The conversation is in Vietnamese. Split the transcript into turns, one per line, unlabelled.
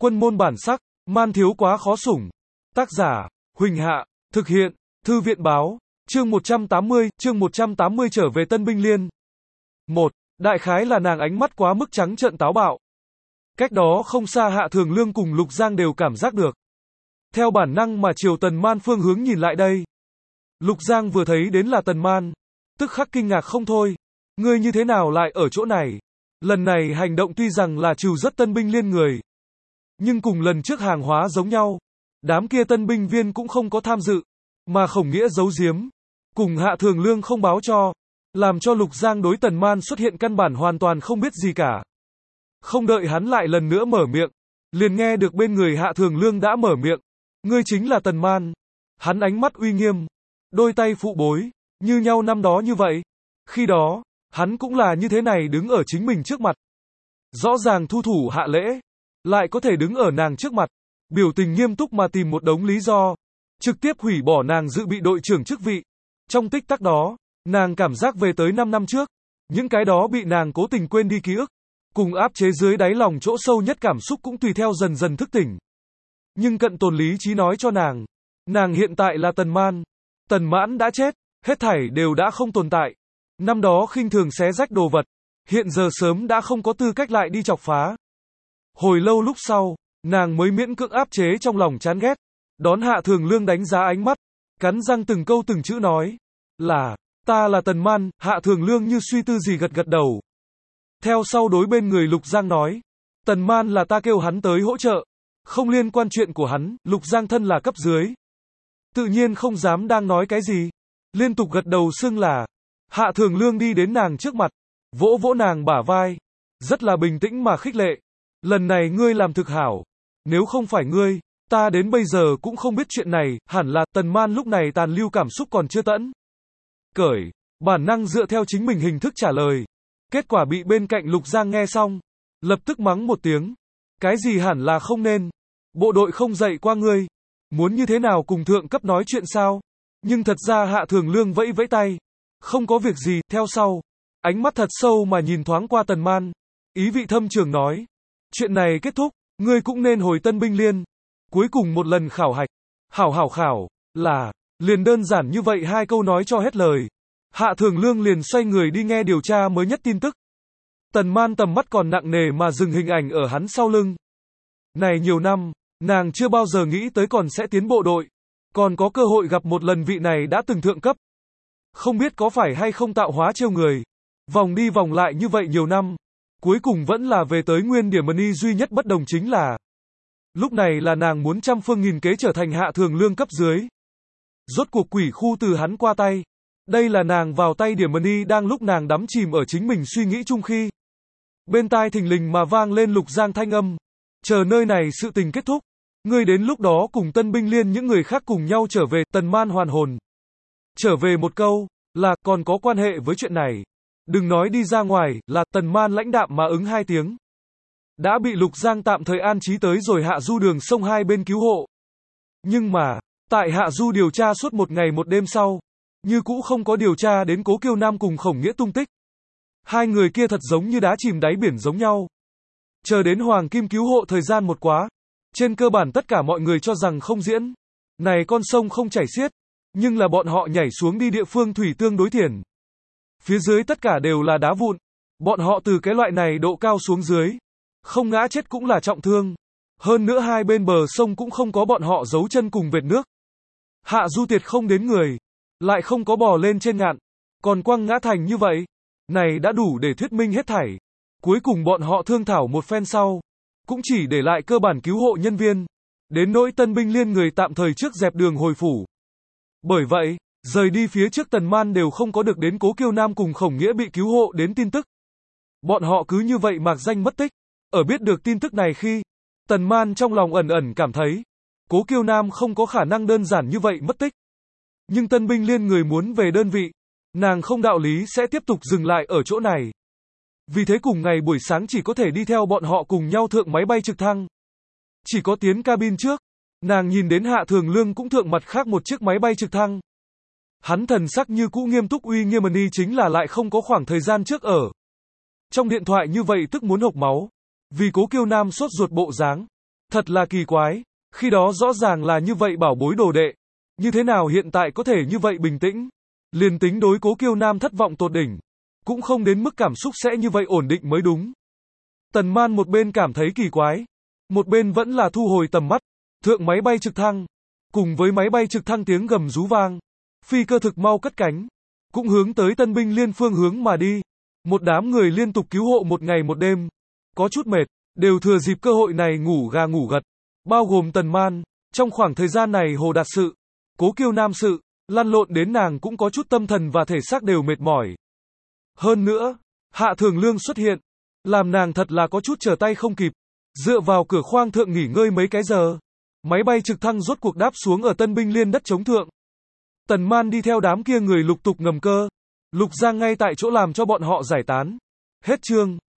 Quân môn bản sắc, man thiếu quá khó sủng. Tác giả, Huỳnh Hạ, thực hiện, Thư viện báo, chương 180 trở về Tân Binh Liên. 1. Đại khái là nàng ánh mắt quá mức trắng trợn táo bạo. Cách đó không xa Hạ Thường Lương cùng Lục Giang đều cảm giác được. Theo bản năng mà chiều Tần Man phương hướng nhìn lại đây. Lục Giang vừa thấy đến là Tần Man, tức khắc kinh ngạc không thôi. Ngươi như thế nào lại ở chỗ này? Lần này hành động tuy rằng là trừ rất Tân Binh Liên người, nhưng cùng lần trước hàng hóa giống nhau. Đám kia tân binh viên cũng không có tham dự, mà Khổng Nghĩa giấu giếm, cùng Hạ Thường Lương không báo cho, làm cho Lục Giang đối Tần Man xuất hiện căn bản hoàn toàn không biết gì cả. Không đợi hắn lại lần nữa mở miệng, liền nghe được bên người Hạ Thường Lương đã mở miệng. Ngươi chính là Tần Man. Hắn ánh mắt uy nghiêm, đôi tay phụ bối, như nhau năm đó như vậy. Khi đó, hắn cũng là như thế này đứng ở chính mình trước mặt. Rõ ràng thu thủ hạ lễ, lại có thể đứng ở nàng trước mặt, biểu tình nghiêm túc mà tìm một đống lý do, trực tiếp hủy bỏ nàng dự bị đội trưởng chức vị. Trong tích tắc đó, nàng cảm giác về tới 5 năm trước, những cái đó bị nàng cố tình quên đi ký ức, cùng áp chế dưới đáy lòng chỗ sâu nhất cảm xúc cũng tùy theo dần dần thức tỉnh. Nhưng cận tồn lý trí nói cho nàng hiện tại là Tần Man, Tần Mãn đã chết, hết thảy đều đã không tồn tại. Năm đó khinh thường xé rách đồ vật, hiện giờ sớm đã không có tư cách lại đi chọc phá. Hồi lâu lúc sau, nàng mới miễn cưỡng áp chế trong lòng chán ghét, đón Hạ Thường Lương đánh giá ánh mắt, cắn răng từng câu từng chữ nói, ta là Tần Man. Hạ Thường Lương như suy tư gì gật gật đầu. Theo sau đối bên người Lục Giang nói, Tần Man là ta kêu hắn tới hỗ trợ, không liên quan chuyện của hắn. Lục Giang thân là cấp dưới, tự nhiên không dám đang nói cái gì, liên tục gật đầu xưng là. Hạ Thường Lương đi đến nàng trước mặt, vỗ vỗ nàng bả vai, rất là bình tĩnh mà khích lệ. Lần này ngươi làm thực hảo, nếu không phải ngươi, ta đến bây giờ cũng không biết chuyện này. Hẳn là. Tần Man lúc này tàn lưu cảm xúc còn chưa tẫn cởi, bản năng dựa theo chính mình hình thức trả lời. Kết quả bị bên cạnh Lục Giang nghe xong, lập tức mắng một tiếng. Cái gì hẳn là không nên, bộ đội không dạy qua ngươi, muốn như thế nào cùng thượng cấp nói chuyện sao? Nhưng thật ra Hạ Thường Lương vẫy vẫy tay, không có việc gì. Theo sau, ánh mắt thật sâu mà nhìn thoáng qua Tần Man, ý vị thâm trường nói, chuyện này kết thúc, ngươi cũng nên hồi Tân Binh Liên. Cuối cùng một lần khảo hạch, khảo, liền đơn giản như vậy hai câu nói cho hết lời. Hạ Thường Lương liền xoay người đi nghe điều tra mới nhất tin tức. Tần Man tầm mắt còn nặng nề mà dừng hình ảnh ở hắn sau lưng. Này nhiều năm, nàng chưa bao giờ nghĩ tới còn sẽ tiến bộ đội, còn có cơ hội gặp một lần vị này đã từng thượng cấp. Không biết có phải hay không tạo hóa trêu người, vòng đi vòng lại như vậy nhiều năm, cuối cùng vẫn là về tới nguyên điểm. Mani duy nhất bất đồng chính là, lúc này là nàng muốn trăm phương nghìn kế trở thành Hạ Thường Lương cấp dưới. Rốt cuộc quỷ khu từ hắn qua tay. Đây là nàng vào tay điểm Mani đang lúc nàng đắm chìm ở chính mình suy nghĩ chung khi. Bên tai thình lình mà vang lên Lục Giang thanh âm. Chờ nơi này sự tình kết thúc, ngươi đến lúc đó cùng Tân Binh Liên những người khác cùng nhau trở về. Tần Man hoàn hồn. Trở về một câu, là còn có quan hệ với chuyện này. Đừng nói đi ra ngoài. Tần Man lãnh đạm mà ứng hai tiếng. Đã bị Lục Giang tạm thời an trí tới rồi hạ du đường sông hai bên cứu hộ. Nhưng mà, tại hạ du điều tra suốt một ngày một đêm sau, như cũ không có điều tra đến Cố Kiêu Nam cùng Khổng Nghĩa tung tích. Hai người kia thật giống như đá chìm đáy biển giống nhau. Chờ đến Hoàng Kim cứu hộ thời gian một quá, trên cơ bản tất cả mọi người cho rằng không diễn. Này con sông không chảy xiết, nhưng là bọn họ nhảy xuống đi địa phương thủy tương đối thiển. Phía dưới tất cả đều là đá vụn. Bọn họ từ cái loại này độ cao xuống dưới, không ngã chết cũng là trọng thương. Hơn nữa hai bên bờ sông cũng không có bọn họ giấu chân cùng vệt nước. Hạ du tiệt không đến người, lại không có bò lên trên ngạn, còn quăng ngã thành như vậy. Này đã đủ để thuyết minh hết thảy. Cuối cùng bọn họ thương thảo một phen sau, cũng chỉ để lại cơ bản cứu hộ nhân viên. Đến nỗi Tân Binh Liên người tạm thời trước dẹp đường hồi phủ. Bởi vậy, rời đi phía trước Tần Man đều không có được đến Cố Kiêu Nam cùng Khổng Nghĩa bị cứu hộ đến tin tức. Bọn họ cứ như vậy mạc danh mất tích. Ở biết được tin tức này khi, Tần Man trong lòng ẩn ẩn cảm thấy, Cố Kiêu Nam không có khả năng đơn giản như vậy mất tích. Nhưng Tân Binh Liên người muốn về đơn vị, nàng không đạo lý sẽ tiếp tục dừng lại ở chỗ này. Vì thế cùng ngày buổi sáng chỉ có thể đi theo bọn họ cùng nhau thượng máy bay trực thăng. Chỉ có tiến cabin trước, nàng nhìn đến Hạ Thường Lương cũng thượng mặt khác một chiếc máy bay trực thăng. Hắn thần sắc như cũ nghiêm túc uy nghiêm Mani chính là lại không có khoảng thời gian trước ở. Trong điện thoại như vậy tức muốn hộc máu. Vì Cố Kiêu Nam sốt ruột bộ dáng, Thật là kỳ quái. Khi đó rõ ràng là như vậy bảo bối đồ đệ. Như thế nào hiện tại có thể như vậy bình tĩnh? Liền tính đối Cố Kiêu Nam thất vọng tột đỉnh. Cũng không đến mức cảm xúc sẽ như vậy ổn định mới đúng. Tần Man một bên cảm thấy kỳ quái. Một bên vẫn là thu hồi tầm mắt. Thượng máy bay trực thăng. Cùng với máy bay trực thăng tiếng gầm rú vang. Phi cơ thực mau cất cánh. Cũng hướng tới Tân Binh Liên phương hướng mà đi. Một đám người liên tục cứu hộ một ngày một đêm. Có chút mệt. Đều thừa dịp cơ hội này ngủ gà ngủ gật. Bao gồm Tần Man. Trong khoảng thời gian này Hồ Đạt sự. Cố Kiêu Nam sự. Lăn lộn đến nàng cũng có chút tâm thần và thể xác đều mệt mỏi. Hơn nữa. Hạ Thường Lương xuất hiện. Làm nàng thật là có chút trở tay không kịp. Dựa vào cửa khoang thượng nghỉ ngơi mấy cái giờ. Máy bay trực thăng rốt cuộc đáp xuống ở Tân Binh Liên đất chống thượng. Tần Man đi theo đám kia người lục tục ngầm cơ. Lục Giang ngay tại chỗ làm cho bọn họ giải tán. Hết chương.